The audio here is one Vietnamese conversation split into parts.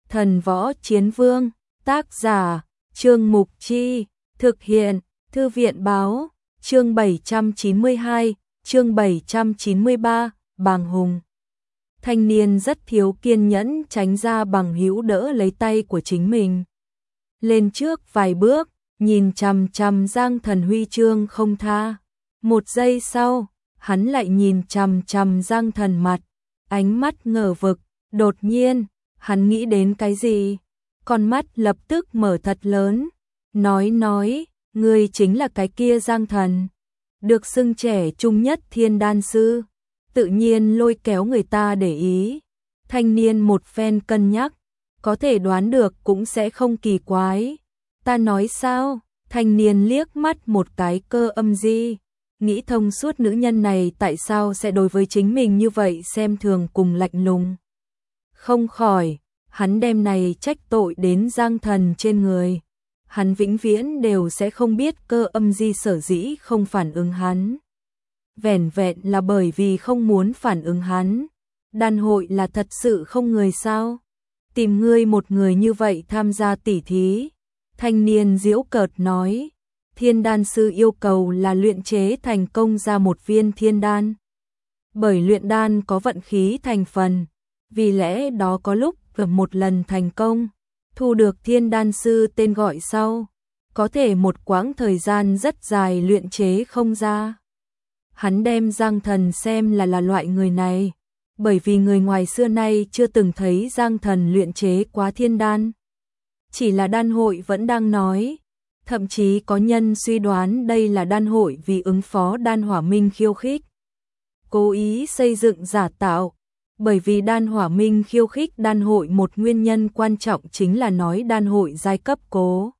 Thần Võ Chiến Vương, tác giả, Trương Mục Chi, thực hiện, Thư viện Báo, chương 792, chương 793, Bàng Hùng. Thanh niên rất thiếu kiên nhẫn tránh ra Bằng Hữu đỡ lấy tay của chính mình. Lên trước vài bước, nhìn chằm chằm Giang Thần huy chương không tha. Một giây sau, hắn lại nhìn chằm chằm Giang Thần mặt, ánh mắt ngờ vực, đột nhiên, hắn nghĩ đến cái gì? Con mắt lập tức mở thật lớn, nói, ngươi chính là cái kia Giang Thần, được xưng trẻ trung nhất thiên đan sư, tự nhiên lôi kéo người ta để ý. Thanh niên một phen cân nhắc, có thể đoán được cũng sẽ không kỳ quái. Ta nói sao? Thanh niên liếc mắt một cái Cơ Âm Di, nghĩ thông suốt nữ nhân này tại sao sẽ đối với chính mình như vậy xem thường cùng lạnh lùng. Không khỏi, hắn đem này trách tội đến Giang Thần trên người. Hắn vĩnh viễn đều sẽ không biết Cơ Âm Di sở dĩ không phản ứng hắn. Vẻn vẹn là bởi vì không muốn phản ứng hắn. Đan hội là thật sự không người sao? Tìm ngươi một người như vậy tham gia tỉ thí. Thanh niên giễu cợt nói, thiên đan sư yêu cầu là luyện chế thành công ra một viên thiên đan. Bởi luyện đan có vận khí thành phần, vì lẽ đó có lúc một lần thành công, thu được thiên đan sư tên gọi sau, có thể một quãng thời gian rất dài luyện chế không ra. Hắn đem Giang Thần xem là loại người này, bởi vì người ngoài xưa nay chưa từng thấy Giang Thần luyện chế quá thiên đan. Chỉ là đan hội vẫn đang nói, thậm chí có nhân suy đoán đây là đan hội vì ứng phó đan hỏa minh khiêu khích, cố ý xây dựng giả tạo. Bởi vì đan hỏa minh khiêu khích đan hội một nguyên nhân quan trọng chính là nói đan hội giai cấp cố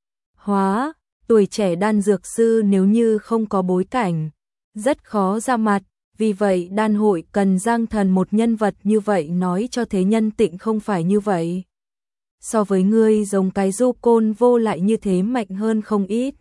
hóa, tuổi trẻ đan dược sư nếu như không có bối cảnh, rất khó ra mặt, vì vậy đan hội cần Giang Thần một nhân vật như vậy nói cho thế nhân tịnh không phải như vậy. So với ngươi giống cái du côn vô lại như thế mạnh hơn không ít.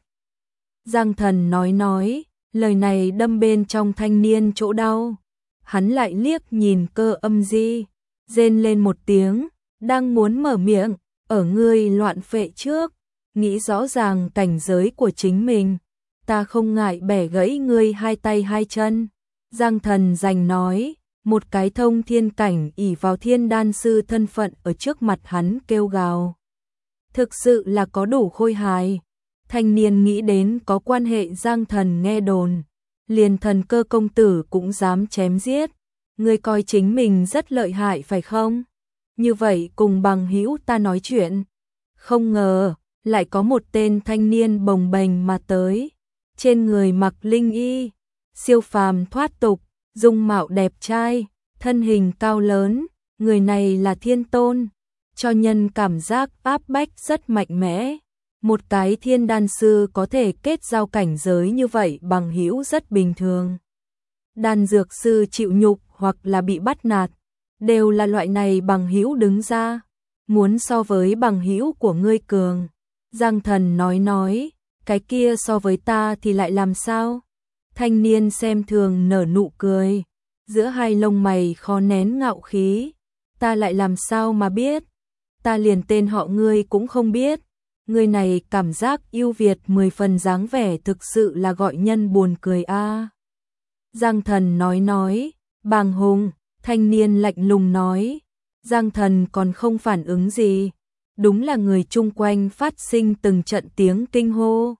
Giang Thần nói, lời này đâm bên trong thanh niên chỗ đau. Hắn lại liếc nhìn Cơ Âm Di, rên lên một tiếng, đang muốn mở miệng, ở ngươi loạn phệ trước, nghĩ rõ ràng cảnh giới của chính mình, ta không ngại bẻ gãy ngươi hai tay hai chân. Giang Thần giành nói, một cái thông thiên cảnh ỷ vào thiên đan sư thân phận ở trước mặt hắn kêu gào. Thực sự là có đủ khôi hài. Thanh niên nghĩ đến có quan hệ Giang Thần nghe đồn. Liền Thần Cơ công tử cũng dám chém giết, ngươi coi chính mình rất lợi hại phải không? Như vậy cùng Bằng Hữu ta nói chuyện. Không ngờ, lại có một tên thanh niên bồng bềnh mà tới, trên người mặc linh y, siêu phàm thoát tục, dung mạo đẹp trai, thân hình cao lớn, người này là Thiên Tôn, cho nhân cảm giác áp bách rất mạnh mẽ. Một cái thiên đan sư có thể kết giao cảnh giới như vậy Bằng Hữu rất bình thường. Đan dược sư chịu nhục hoặc là bị bắt nạt, đều là loại này Bằng Hữu đứng ra, muốn so với Bằng Hữu của ngươi cường. Giang Thần nói, cái kia so với ta thì lại làm sao? Thanh niên xem thường nở nụ cười, giữa hai lông mày khó nén ngạo khí. Ta lại làm sao mà biết? Ta liền tên họ ngươi cũng không biết. Người này cảm giác ưu việt 10 phần dáng vẻ thực sự là gọi nhân buồn cười a. Giang Thần nói, Bàng Hùng, thanh niên lạnh lùng nói. Giang Thần còn không phản ứng gì, đúng là người chung quanh phát sinh từng trận tiếng kinh hô.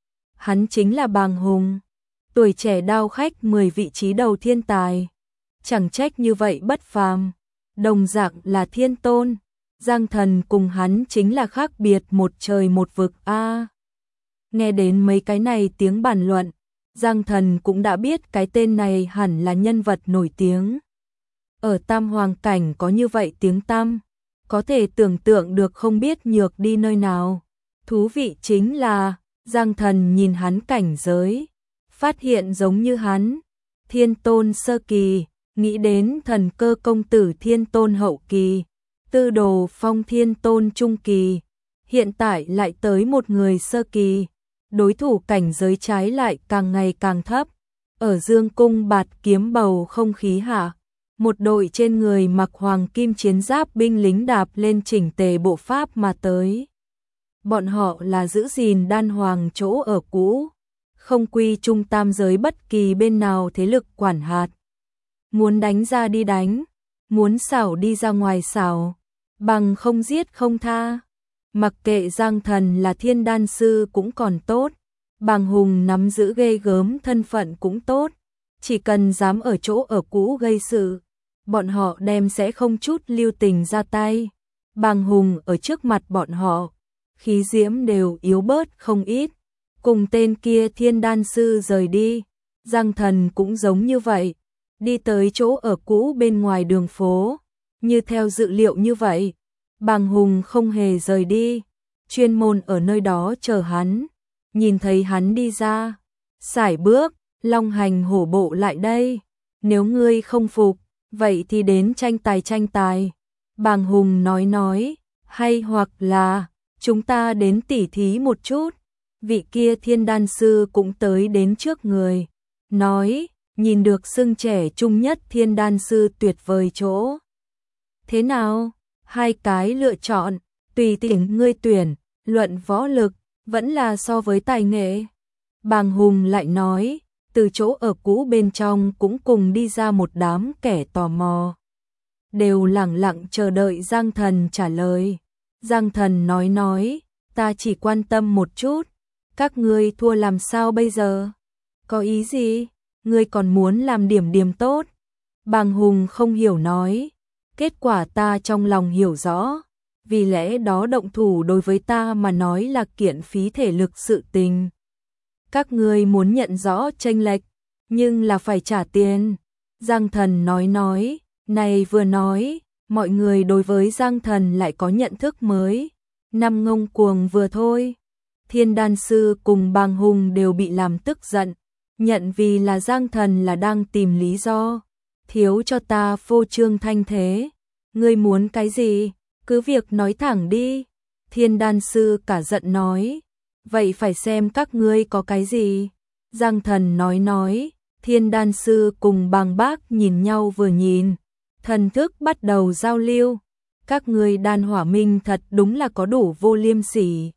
Hắn chính là Bàng Hùng, tuổi trẻ đao khách 10 vị trí đầu thiên tài, chẳng trách như vậy bất phàm, đồng dạng là Thiên Tôn. Giang Thần cùng hắn chính là khác biệt một trời một vực a. Nghe đến mấy cái này tiếng bàn luận, Giang Thần cũng đã biết cái tên này hẳn là nhân vật nổi tiếng. Ở Tam Hoàng cảnh có như vậy tiếng tăm, có thể tưởng tượng được không biết nhược đi nơi nào. Thú vị chính là, Giang Thần nhìn hắn cảnh giới, phát hiện giống như hắn, Thiên Tôn sơ kỳ, nghĩ đến Thần Cơ công tử Thiên Tôn hậu kỳ. Tư Đồ Phong Thiên Tôn trung kỳ, hiện tại lại tới một người sơ kỳ, đối thủ cảnh giới trái lại càng ngày càng thấp. Ở Dương cung bạt kiếm bầu không khí hạ, một đội trên người mặc hoàng kim chiến giáp binh lính đạp lên chỉnh tề bộ pháp mà tới. Bọn họ là giữ gìn đan hoàng chỗ ở cũ, không quy trung tam giới bất kỳ bên nào thế lực quản hạt. Muốn đánh ra đi đánh, muốn xảo đi ra ngoài xảo, bằng không giết không tha. Mặc kệ Giang Thần là thiên đan sư cũng còn tốt, Bàng Hùng nắm giữ ghê gớm thân phận cũng tốt, chỉ cần dám ở chỗ ở cũ gây sự, bọn họ đem sẽ không chút lưu tình ra tay. Bàng Hùng ở trước mặt bọn họ, khí diễm đều yếu bớt không ít. Cùng tên kia thiên đan sư rời đi, Giang Thần cũng giống như vậy, đi tới chỗ ở cũ bên ngoài đường phố. Như theo dự liệu như vậy, Bàng Hùng không hề rời đi, chuyên môn ở nơi đó chờ hắn. Nhìn thấy hắn đi ra, sải bước, long hành hổ bộ lại đây. Nếu ngươi không phục, vậy thì đến tranh tài. Bàng Hùng nói, hay hoặc là chúng ta đến tỉ thí một chút. Vị kia thiên đan sư cũng tới đến trước người, nói, nhìn được xưng trẻ trung nhất thiên đan sư tuyệt vời chỗ. Thế nào? 2 cái lựa chọn, tùy tiện ngươi tuyển, luận võ lực, vẫn là so với tài nghệ. Bàng Hùng lại nói, từ chỗ ở cũ bên trong cũng cùng đi ra một đám kẻ tò mò. Đều lẳng lặng chờ đợi Giang Thần trả lời. Giang Thần nói, ta chỉ quan tâm một chút, các ngươi thua làm sao bây giờ? Có ý gì? Ngươi còn muốn làm điểm tốt? Bàng Hùng không hiểu nói, kết quả ta trong lòng hiểu rõ, vì lẽ đó động thủ đối với ta mà nói là kiện phí thể lực sự tình. Các ngươi muốn nhận rõ chênh lệch, nhưng là phải trả tiền. Giang Thần nói, này vừa nói, mọi người đối với Giang Thần lại có nhận thức mới. Năm ngông cuồng vừa thôi. Thiên đan sư cùng Bàng Hùng đều bị làm tức giận, nhận vì là Giang Thần là đang tìm lý do. Thiếu cho ta phô trương thanh thế. Ngươi muốn cái gì? Cứ việc nói thẳng đi. Thiên đan sư cả giận nói. Vậy phải xem các ngươi có cái gì? Giang Thần nói. Thiên đan sư cùng Bàng Bác nhìn nhau vừa nhìn. Thần thức bắt đầu giao lưu. Các ngươi đan hỏa minh thật đúng là có đủ vô liêm sỉ.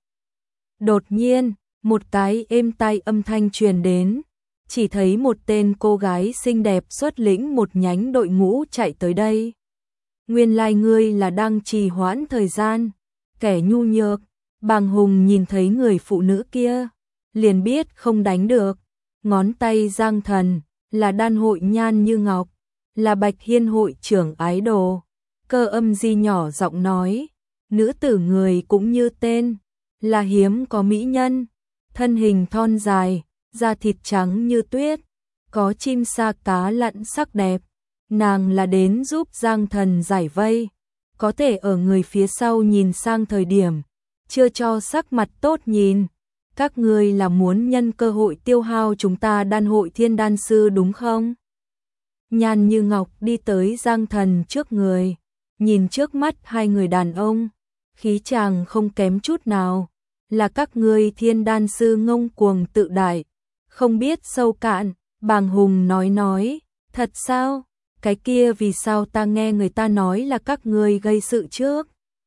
Đột nhiên, một cái êm tai âm thanh truyền đến. Chỉ thấy một tên cô gái xinh đẹp xuất lĩnh một nhánh đội ngũ chạy tới đây. Nguyên lai ngươi là đang trì hoãn thời gian, kẻ nhu nhược. Bàng Hùng nhìn thấy người phụ nữ kia, liền biết không đánh được. Ngón tay Giang Thần, là đan hội Nhan Như Ngọc, là Bạch Hiên hội trưởng ái đồ. Cơ Âm Di nhỏ giọng nói, nữ tử người cũng như tên, là hiếm có mỹ nhân, thân hình thon dài, da thịt trắng như tuyết, có chim sa cá lặn sắc đẹp. Nàng là đến giúp Giang Thần giải vây, có thể ở người phía sau nhìn sang thời điểm, chưa cho sắc mặt tốt nhìn. Các ngươi là muốn nhân cơ hội tiêu hao chúng ta đan hội thiên đan sư đúng không? Nhan Như Ngọc đi tới Giang Thần trước người, nhìn trước mắt 2 người đàn ông, khí chàng không kém chút nào, là các ngươi thiên đan sư ngông cuồng tự đại, không biết sâu cạn. Bàng Hùng nói, thật sao? Cái kia vì sao ta nghe người ta nói là các ngươi gây sự trước?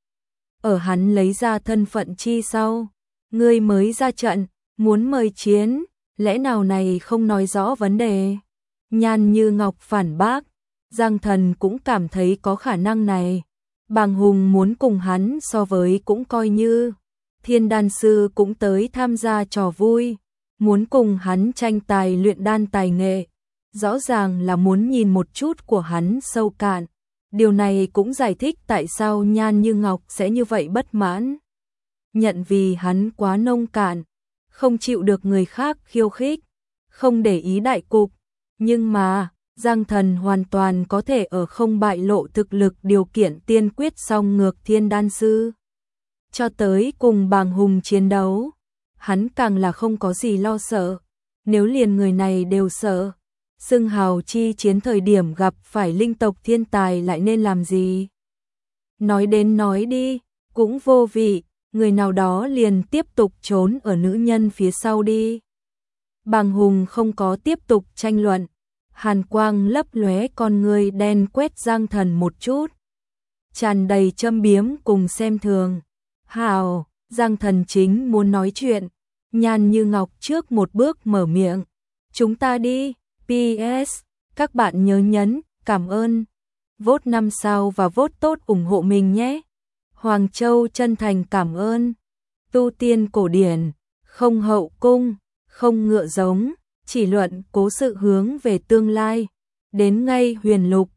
Ở hắn lấy ra thân phận chi sau, ngươi mới ra trận, muốn mời chiến, lẽ nào này không nói rõ vấn đề? Nhan Như Ngọc phản bác, Giang Thần cũng cảm thấy có khả năng này. Bàng Hùng muốn cùng hắn so với cũng coi như, thiên đan sư cũng tới tham gia trò vui, muốn cùng hắn tranh tài luyện đan tài nghệ. Rõ ràng là muốn nhìn một chút của hắn sâu cạn. Điều này cũng giải thích tại sao Nhan Như Ngọc sẽ như vậy bất mãn. Nhận vì hắn quá nông cạn, không chịu được người khác khiêu khích, không để ý đại cục. Nhưng mà, Giang Thần hoàn toàn có thể ở không bại lộ thực lực điều kiện tiên quyết song ngược thiên đan sư. Cho tới cùng Bàng Hùng chiến đấu, hắn càng là không có gì lo sợ. Nếu liền người này đều sợ, xưng hào chi chiến thời điểm gặp phải linh tộc thiên tài lại nên làm gì? Nói đến nói đi, cũng vô vị, người nào đó liền tiếp tục trốn ở nữ nhân phía sau đi. Bàng Hùng không có tiếp tục tranh luận, hàn quang lấp lóe con người đen quét Giang Thần một chút. Tràn đầy châm biếm cùng xem thường. Hào, Giang Thần chính muốn nói chuyện. Nhan Như Ngọc trước một bước mở miệng. Chúng ta đi, PS, các bạn nhớ nhấn, cảm ơn. Vote 5 sao và vote tốt ủng hộ mình nhé. Hoàng Châu chân thành cảm ơn. Tu tiên cổ điển, không hậu cung, không ngựa giống, chỉ luận cố sự hướng về tương lai. Đến ngay huyền lục,